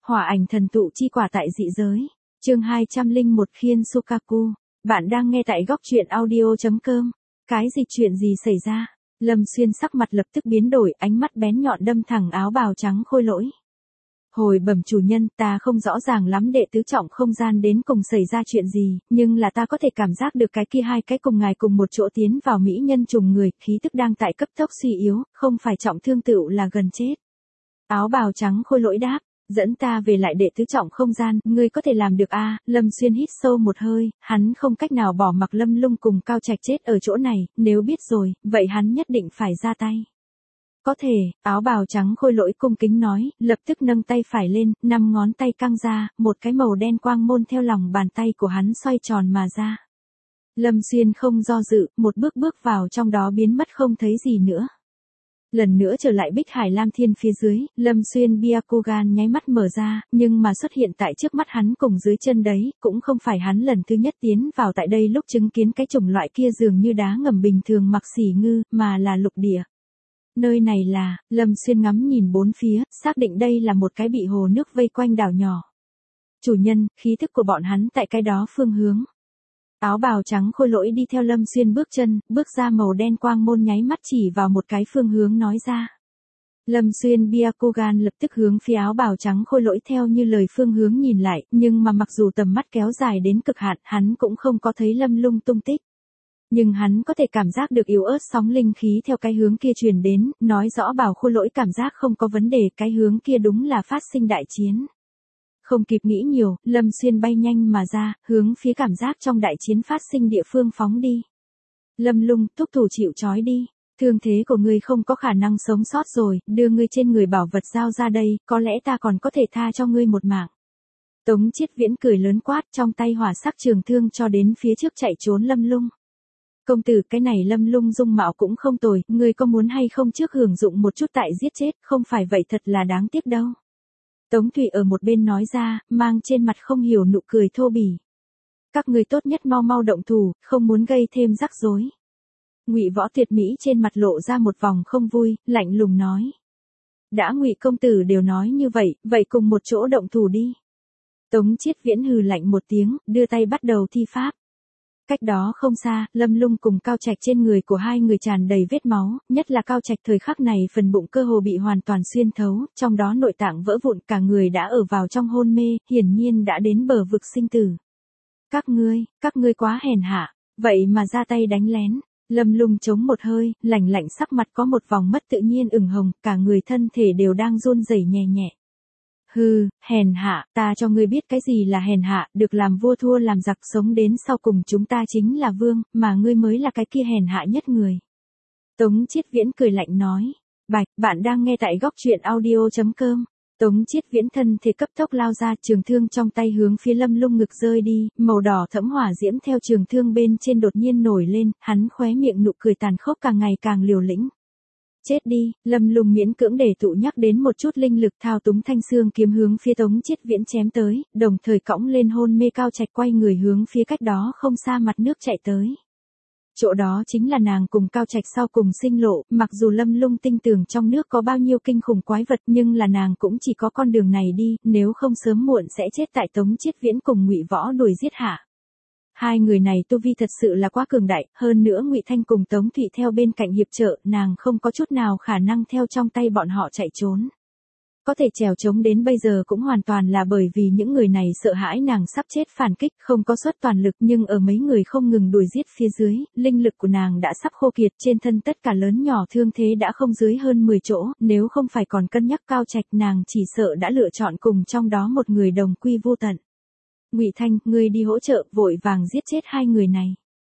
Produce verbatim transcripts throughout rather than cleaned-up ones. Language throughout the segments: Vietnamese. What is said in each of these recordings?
Hỏa ảnh thần tụ chi quả tại dị giới. Chương hai trăm lẻ một Khiên Sukaku. Bạn đang nghe tại góc truyện audio chấm com. Cái gì chuyện gì xảy ra? Lâm Xuyên sắc mặt lập tức biến đổi, ánh mắt bén nhọn đâm thẳng áo bào trắng Khôi Lỗi. Hồi bẩm chủ nhân, ta không rõ ràng lắm đệ tứ trọng không gian đến cùng xảy ra chuyện gì, nhưng là ta có thể cảm giác được cái kia hai cái cùng ngài cùng một chỗ tiến vào mỹ nhân trùng người, khí tức đang tại cấp tốc suy yếu, không phải trọng thương tựu là gần chết. Áo bào trắng Khôi Lỗi đáp, dẫn ta về lại đệ tứ trọng không gian, ngươi có thể làm được a? À? Lâm Xuyên hít sâu một hơi, hắn không cách nào bỏ mặc Lâm Lung cùng Cao Trạch chết ở chỗ này, nếu biết rồi, vậy hắn nhất định phải ra tay. Có thể, áo bào trắng Khôi Lỗi cung kính nói, lập tức nâng tay phải lên, năm ngón tay căng ra, một cái màu đen quang môn theo lòng bàn tay của hắn xoay tròn mà ra. Lâm Xuyên không do dự, một bước bước vào trong đó biến mất không thấy gì nữa. Lần nữa trở lại Bích Hải Lam Thiên phía dưới, Lâm Xuyên Byakugan nháy mắt mở ra, nhưng mà xuất hiện tại trước mắt hắn cùng dưới chân đấy, cũng không phải hắn lần thứ nhất tiến vào tại đây lúc chứng kiến cái chủng loại kia dường như đá ngầm bình thường mặc xỉ ngư, mà là lục địa. Nơi này là, Lâm Xuyên ngắm nhìn bốn phía, xác định đây là một cái bị hồ nước vây quanh đảo nhỏ. Chủ nhân, khí thức của bọn hắn tại cái đó phương hướng. Áo bào trắng Khôi Lỗi đi theo Lâm Xuyên bước chân, bước ra màu đen quang môn nháy mắt chỉ vào một cái phương hướng nói ra. Lâm Xuyên Byakugan lập tức hướng phía áo bào trắng Khôi Lỗi theo như lời phương hướng nhìn lại, nhưng mà mặc dù tầm mắt kéo dài đến cực hạn, hắn cũng không có thấy Lâm Lung tung tích. Nhưng hắn có thể cảm giác được yếu ớt sóng linh khí theo cái hướng kia truyền đến, nói rõ bảo Khôi Lỗi cảm giác không có vấn đề, cái hướng kia đúng là phát sinh đại chiến. Không kịp nghĩ nhiều, Lâm Xuyên bay nhanh mà ra, hướng phía cảm giác trong đại chiến phát sinh địa phương phóng đi. Lâm Lung, thúc thủ chịu trói đi. Thương thế của ngươi không có khả năng sống sót rồi, đưa ngươi trên người bảo vật giao ra đây, có lẽ ta còn có thể tha cho ngươi một mạng. Tống Chiết Viễn cười lớn quát, trong tay hỏa sắc trường thương cho đến phía trước chạy trốn Lâm Lung. Công tử, cái này Lâm Lung dung mạo cũng không tồi, ngươi có muốn hay không trước hưởng dụng một chút tại giết chết, không phải vậy thật là đáng tiếc đâu. Tống Thủy ở một bên nói ra, mang trên mặt không hiểu nụ cười thô bỉ. Các ngươi tốt nhất mau mau động thủ, không muốn gây thêm rắc rối. Ngụy Võ Tuyệt Mỹ trên mặt lộ ra một vòng không vui, lạnh lùng nói. Đã Ngụy công tử đều nói như vậy, vậy cùng một chỗ động thủ đi. Tống Chiết Viễn hừ lạnh một tiếng, đưa tay bắt đầu thi pháp. Cách đó không xa, Lâm Lung cùng Cao Trạch trên người của hai người tràn đầy vết máu, nhất là Cao Trạch thời khắc này phần bụng cơ hồ bị hoàn toàn xuyên thấu, trong đó nội tạng vỡ vụn, cả người đã ở vào trong hôn mê, hiển nhiên đã đến bờ vực sinh tử. Các ngươi, các ngươi quá hèn hạ, vậy mà ra tay đánh lén. Lâm Lung chống một hơi, lạnh lạnh sắc mặt có một vòng mất tự nhiên ửng hồng, cả người thân thể đều đang run rẩy nhẹ nhẹ. Hừ, hèn hạ, ta cho ngươi biết cái gì là hèn hạ, được làm vua thua làm giặc, sống đến sau cùng chúng ta chính là vương, mà ngươi mới là cái kia hèn hạ nhất người. Tống Chiết Viễn cười lạnh nói. Bạch, bạn đang nghe tại góc truyện audio chấm com. Tống Chiết Viễn thân thể cấp tốc lao ra, trường thương trong tay hướng phía Lâm Lung ngực rơi đi, màu đỏ thẫm hỏa diễm theo trường thương bên trên đột nhiên nổi lên, hắn khóe miệng nụ cười tàn khốc càng ngày càng liều lĩnh. Chết đi, Lâm Lung miễn cưỡng để tụ nhắc đến một chút linh lực thao túng thanh xương kiếm hướng phía Tống Chiết Viễn chém tới, đồng thời cõng lên hôn mê Cao Trạch quay người hướng phía cách đó không xa mặt nước chạy tới. Chỗ đó chính là nàng cùng Cao Trạch sau cùng sinh lộ, mặc dù Lâm Lung tin tưởng trong nước có bao nhiêu kinh khủng quái vật nhưng là nàng cũng chỉ có con đường này đi, nếu không sớm muộn sẽ chết tại Tống Chiết Viễn cùng Ngụy Võ đuổi giết hạ. Hai người này tu vi thật sự là quá cường đại, hơn nữa Ngụy Thanh cùng Tống Thụy theo bên cạnh hiệp trợ, nàng không có chút nào khả năng theo trong tay bọn họ chạy trốn. Có thể trèo trống đến bây giờ cũng hoàn toàn là bởi vì những người này sợ hãi nàng sắp chết phản kích, không có suất toàn lực, nhưng ở mấy người không ngừng đuổi giết phía dưới, linh lực của nàng đã sắp khô kiệt, trên thân tất cả lớn nhỏ thương thế đã không dưới hơn mười chỗ, nếu không phải còn cân nhắc Cao Trạch nàng chỉ sợ đã lựa chọn cùng trong đó một người đồng quy vô tận. Ngụy Thanh, ngươi đi hỗ trợ, vội vàng giết chết hai người này.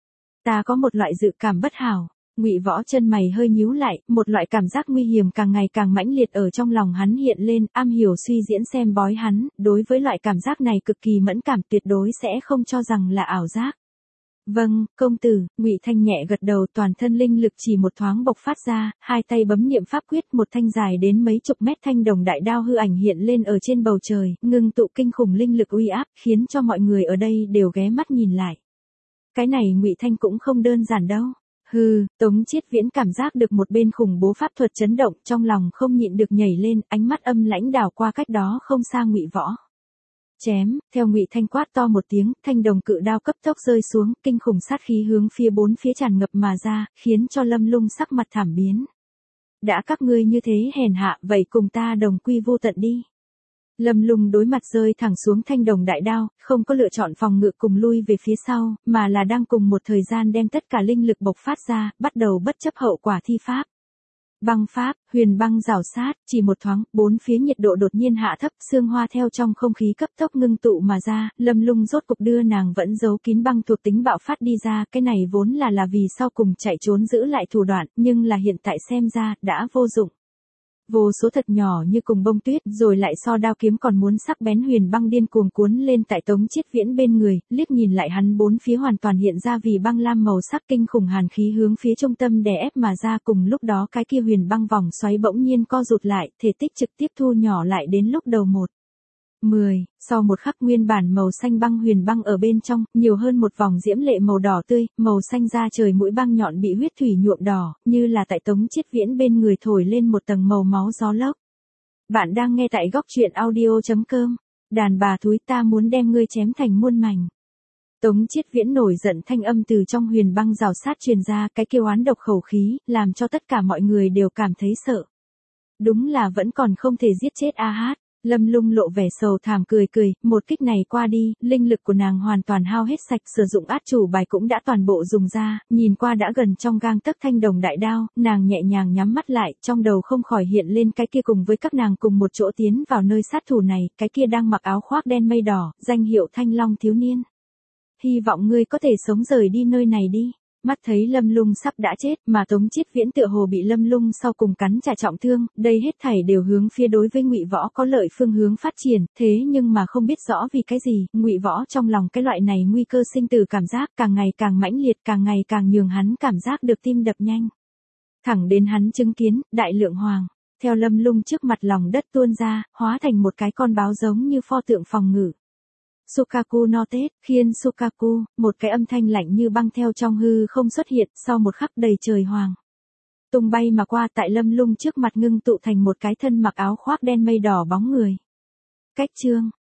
Ta có một loại dự cảm bất hảo. Ngụy Võ chân mày hơi nhíu lại, một loại cảm giác nguy hiểm càng ngày càng mãnh liệt ở trong lòng hắn hiện lên, am hiểu suy diễn xem bói hắn, đối với loại cảm giác này cực kỳ mẫn cảm, tuyệt đối sẽ không cho rằng là ảo giác. Vâng, công tử, Ngụy Thanh nhẹ gật đầu, toàn thân linh lực chỉ một thoáng bộc phát ra, hai tay bấm niệm pháp quyết, một thanh dài đến mấy chục mét thanh đồng đại đao hư ảnh hiện lên ở trên bầu trời, ngưng tụ kinh khủng linh lực uy áp, khiến cho mọi người ở đây đều ghé mắt nhìn lại. Cái này Ngụy Thanh cũng không đơn giản đâu. Hừ, Tống Chiết Viễn cảm giác được một bên khủng bố pháp thuật chấn động, trong lòng không nhịn được nhảy lên, ánh mắt âm lãnh đảo qua cách đó không xa Ngụy Võ. Chém, theo Ngụy Thanh quát to một tiếng, thanh đồng cự đao cấp tốc rơi xuống, kinh khủng sát khí hướng phía bốn phía tràn ngập mà ra, khiến cho Lâm Lung sắc mặt thảm biến. Đã các ngươi như thế hèn hạ, vậy cùng ta đồng quy vô tận đi. Lâm Lung đối mặt rơi thẳng xuống thanh đồng đại đao, không có lựa chọn phòng ngự cùng lui về phía sau, mà là đang cùng một thời gian đem tất cả linh lực bộc phát ra, bắt đầu bất chấp hậu quả thi pháp. Băng pháp, huyền băng rào sát, chỉ một thoáng, bốn phía nhiệt độ đột nhiên hạ thấp, sương hoa theo trong không khí cấp tốc ngưng tụ mà ra, Lâm Lung rốt cục đưa nàng vẫn giấu kín băng thuộc tính bạo phát đi ra, cái này vốn là là vì sau cùng chạy trốn giữ lại thủ đoạn, nhưng là hiện tại xem ra, đã vô dụng. Vô số thật nhỏ như cùng bông tuyết, rồi lại so đao kiếm còn muốn sắc bén huyền băng điên cuồng cuốn lên tại Tống Chiết Viễn bên người, liếc nhìn lại hắn bốn phía hoàn toàn hiện ra vì băng lam màu sắc kinh khủng hàn khí hướng phía trung tâm đè ép mà ra, cùng lúc đó cái kia huyền băng vòng xoáy bỗng nhiên co rụt lại, thể tích trực tiếp thu nhỏ lại đến lúc đầu một. mười, sau một khắc nguyên bản màu xanh băng huyền băng ở bên trong, nhiều hơn một vòng diễm lệ màu đỏ tươi, màu xanh da trời mũi băng nhọn bị huyết thủy nhuộm đỏ, như là tại Tống Chiết Viễn bên người thổi lên một tầng màu máu gió lốc. Bạn đang nghe tại góc truyện audio chấm com, đàn bà thúi ta muốn đem ngươi chém thành muôn mảnh. Tống Chiết Viễn nổi giận thanh âm từ trong huyền băng rào sát truyền ra, cái kêu oán độc khẩu khí, làm cho tất cả mọi người đều cảm thấy sợ. Đúng là vẫn còn không thể giết chết A Hát. Lâm Lung lộ vẻ sầu thảm cười cười, một kích này qua đi, linh lực của nàng hoàn toàn hao hết sạch, sử dụng át chủ bài cũng đã toàn bộ dùng ra, nhìn qua đã gần trong gang tấc thanh đồng đại đao, nàng nhẹ nhàng nhắm mắt lại, trong đầu không khỏi hiện lên cái kia cùng với các nàng cùng một chỗ tiến vào nơi sát thủ này, cái kia đang mặc áo khoác đen mây đỏ, danh hiệu Thanh Long thiếu niên. Hy vọng ngươi có thể sống rời đi nơi này đi. Mắt thấy Lâm Lung sắp đã chết, mà Tống Chiết Viễn tựa hồ bị Lâm Lung sau cùng cắn trả trọng thương, đây hết thảy đều hướng phía đối với Ngụy Võ có lợi phương hướng phát triển, thế nhưng mà không biết rõ vì cái gì, Ngụy Võ trong lòng cái loại này nguy cơ sinh tử cảm giác càng ngày càng mãnh liệt, càng ngày càng nhường hắn cảm giác được tim đập nhanh. Thẳng đến hắn chứng kiến, đại lượng hoàng, theo Lâm Lung trước mặt lòng đất tuôn ra, hóa thành một cái con báo giống như pho tượng phòng ngự. Sukaku no Tết, khiên Sukaku, một cái âm thanh lạnh như băng theo trong hư không xuất hiện, sau một khắc đầy trời hoàng. Tung bay mà qua tại Lâm Lung trước mặt ngưng tụ thành một cái thân mặc áo khoác đen mây đỏ bóng người. Cách chương,